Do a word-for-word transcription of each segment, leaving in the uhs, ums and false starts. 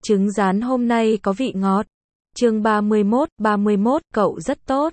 Trứng rán hôm nay có vị ngọt. Chương ba mươi mốt, ba mươi mốt, cậu rất tốt.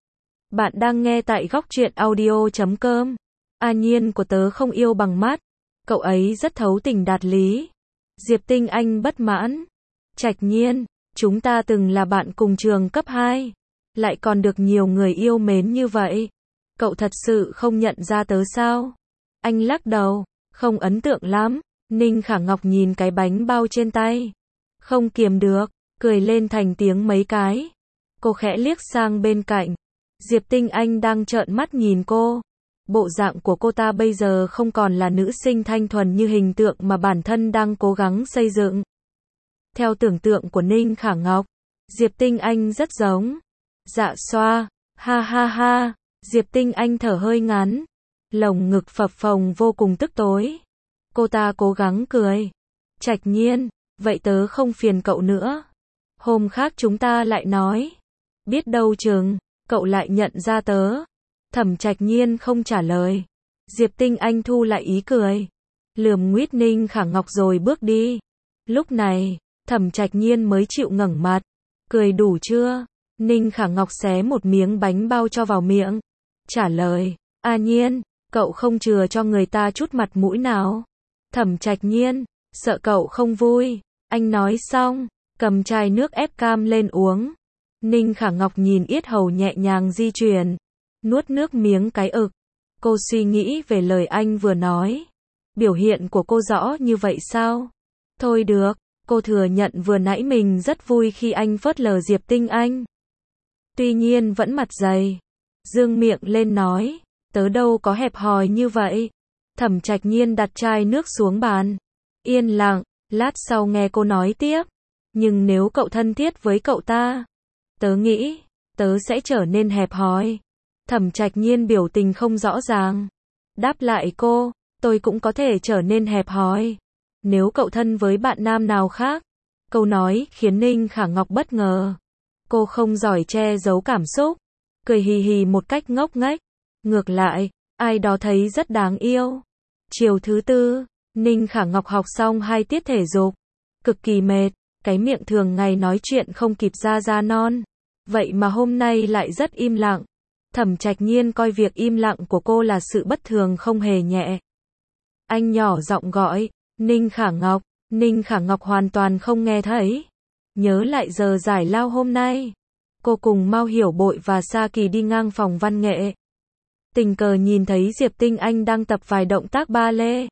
Bạn đang nghe tại góc truyện audio chấm com. A Nhiên của tớ không yêu bằng mắt. Cậu ấy rất thấu tình đạt lý. Diệp Tinh Anh bất mãn. Trạch Nhiên, chúng ta từng là bạn cùng trường cấp hai. Lại còn được nhiều người yêu mến như vậy. Cậu thật sự không nhận ra tớ sao? Anh lắc đầu, không ấn tượng lắm. Ninh Khả Ngọc nhìn cái bánh bao trên tay. Không kiềm được, cười lên thành tiếng mấy cái. Cô khẽ liếc sang bên cạnh. Diệp Tinh Anh đang trợn mắt nhìn cô. Bộ dạng của cô ta bây giờ không còn là nữ sinh thanh thuần như hình tượng mà bản thân đang cố gắng xây dựng. Theo tưởng tượng của Ninh Khả Ngọc, Diệp Tinh Anh rất giống Dạ Xoa. Ha ha ha. Diệp Tinh Anh thở hơi ngắn, lồng ngực phập phồng vô cùng tức tối. Cô ta cố gắng cười. Trạch Nhiên, vậy tớ không phiền cậu nữa. Hôm khác chúng ta lại nói. Biết đâu chừng, cậu lại nhận ra tớ. Thẩm Trạch Nhiên không trả lời. Diệp Tinh Anh thu lại ý cười. Lườm nguýt Ninh Khả Ngọc rồi bước đi. Lúc này, Thẩm Trạch Nhiên mới chịu ngẩng mặt. Cười đủ chưa? Ninh Khả Ngọc xé một miếng bánh bao cho vào miệng. Trả lời, A Nhiên, cậu không chừa cho người ta chút mặt mũi nào. Thẩm Trạch Nhiên, sợ cậu không vui. Anh nói xong, cầm chai nước ép cam lên uống. Ninh Khả Ngọc nhìn yết hầu nhẹ nhàng di chuyển. Nuốt nước miếng cái ực. Cô suy nghĩ về lời anh vừa nói. Biểu hiện của cô rõ như vậy sao? Thôi được, cô thừa nhận vừa nãy mình rất vui khi anh phớt lờ Diệp Tinh Anh. Tuy nhiên vẫn mặt dày. Dương miệng lên nói, tớ đâu có hẹp hòi như vậy. Thẩm Trạch Nhiên đặt chai nước xuống bàn. Yên lặng, lát sau nghe cô nói tiếp. Nhưng nếu cậu thân thiết với cậu ta, tớ nghĩ, tớ sẽ trở nên hẹp hòi. Thẩm Trạch Nhiên biểu tình không rõ ràng. Đáp lại cô, tôi cũng có thể trở nên hẹp hòi. Nếu cậu thân với bạn nam nào khác. Câu nói khiến Ninh Khả Ngọc bất ngờ. Cô không giỏi che giấu cảm xúc. Cười hì hì một cách ngốc nghếch. Ngược lại, ai đó thấy rất đáng yêu. Chiều thứ tư, Ninh Khả Ngọc học xong hai tiết thể dục. Cực kỳ mệt, cái miệng thường ngày nói chuyện không kịp ra da non. Vậy mà hôm nay lại rất im lặng. Thẩm Trạch Nhiên coi việc im lặng của cô là sự bất thường không hề nhẹ. Anh nhỏ giọng gọi, Ninh Khả Ngọc. Ninh Khả Ngọc hoàn toàn không nghe thấy. Nhớ lại giờ giải lao hôm nay. Cô cùng Mao Hiểu Bội và Sa Kỳ đi ngang phòng văn nghệ. Tình cờ nhìn thấy Diệp Tinh Anh đang tập vài động tác ba lê.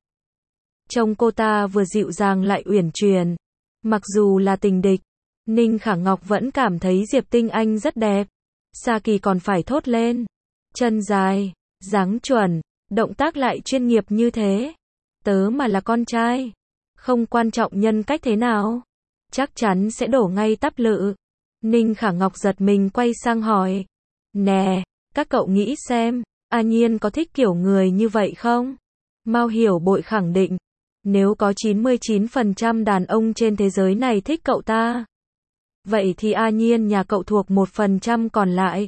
Trông cô ta vừa dịu dàng lại uyển chuyển. Mặc dù là tình địch, Ninh Khả Ngọc vẫn cảm thấy Diệp Tinh Anh rất đẹp. Sa Kỳ còn phải thốt lên. Chân dài, dáng chuẩn, động tác lại chuyên nghiệp như thế. Tớ mà là con trai, không quan trọng nhân cách thế nào, chắc chắn sẽ đổ ngay tắp lự. Ninh Khả Ngọc giật mình quay sang hỏi. Nè, các cậu nghĩ xem, A Nhiên có thích kiểu người như vậy không? Mao Hiểu Bội khẳng định. Nếu có chín mươi chín phần trăm đàn ông trên thế giới này thích cậu ta, vậy thì A Nhiên nhà cậu thuộc một phần trăm còn lại.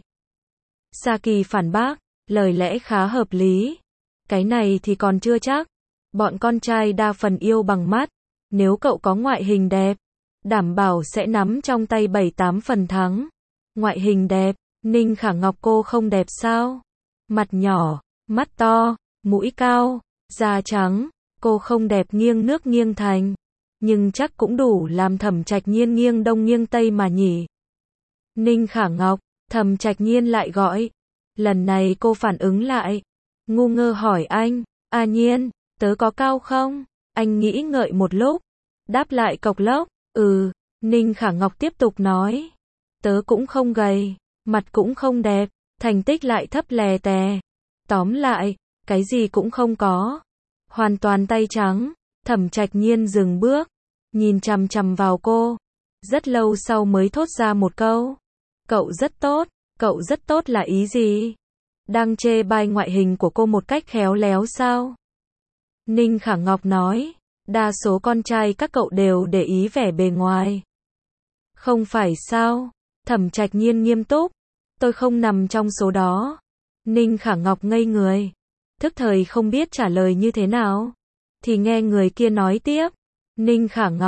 Sa Kỳ phản bác, lời lẽ khá hợp lý. Cái này thì còn chưa chắc. Bọn con trai đa phần yêu bằng mắt. Nếu cậu có ngoại hình đẹp, đảm bảo sẽ nắm trong tay bảy tám phần thắng. Ngoại hình đẹp, Ninh Khả Ngọc cô không đẹp sao? Mặt nhỏ, mắt to, mũi cao, da trắng, cô không đẹp nghiêng nước nghiêng thành. Nhưng chắc cũng đủ làm Thẩm Trạch Nhiên nghiêng đông nghiêng tây mà nhỉ. Ninh Khả Ngọc, Thẩm Trạch Nhiên lại gọi. Lần này cô phản ứng lại. Ngu ngơ hỏi anh, A Nhiên, tớ có cao không? Anh nghĩ ngợi một lúc. Đáp lại cộc lốc, ừ. Ninh Khả Ngọc tiếp tục nói. Tớ cũng không gầy, mặt cũng không đẹp, thành tích lại thấp lè tè. Tóm lại, cái gì cũng không có. Hoàn toàn tay trắng. Thẩm Trạch Nhiên dừng bước, nhìn chằm chằm vào cô. Rất lâu sau mới thốt ra một câu. Cậu rất tốt. Cậu rất tốt là ý gì? Đang chê bai ngoại hình của cô một cách khéo léo sao? Ninh Khả Ngọc nói. Đa số con trai các cậu đều để ý vẻ bề ngoài. Không phải sao? Thẩm Trạch Nhiên nghiêm túc. Tôi không nằm trong số đó. Ninh Khả Ngọc ngây người. Thức thời không biết trả lời như thế nào. Thì nghe người kia nói tiếp. Ninh Khả Ngọc,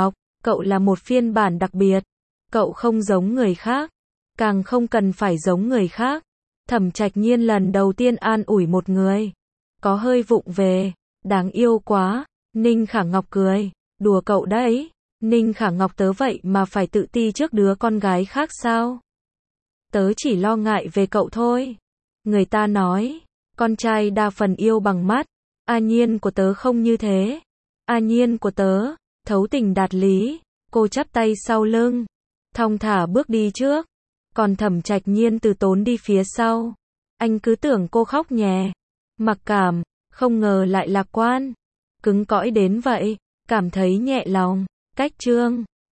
cậu là một phiên bản đặc biệt. Cậu không giống người khác, càng không cần phải giống người khác. Thẩm Trạch Nhiên lần đầu tiên an ủi một người. Có hơi vụng về, đáng yêu quá. Ninh Khả Ngọc cười, đùa cậu đấy. Ninh Khả Ngọc tớ vậy mà phải tự ti trước đứa con gái khác sao? Tớ chỉ lo ngại về cậu thôi. Người ta nói, con trai đa phần yêu bằng mắt. A Nhiên của tớ không như thế. A Nhiên của tớ, thấu tình đạt lý. Cô chắp tay sau lưng, thong thả bước đi trước. Còn Thẩm Trạch Nhiên từ tốn đi phía sau. Anh cứ tưởng cô khóc nhè. Mặc cảm, không ngờ lại lạc quan. Cứng cõi đến vậy, cảm thấy nhẹ lòng. Cách chương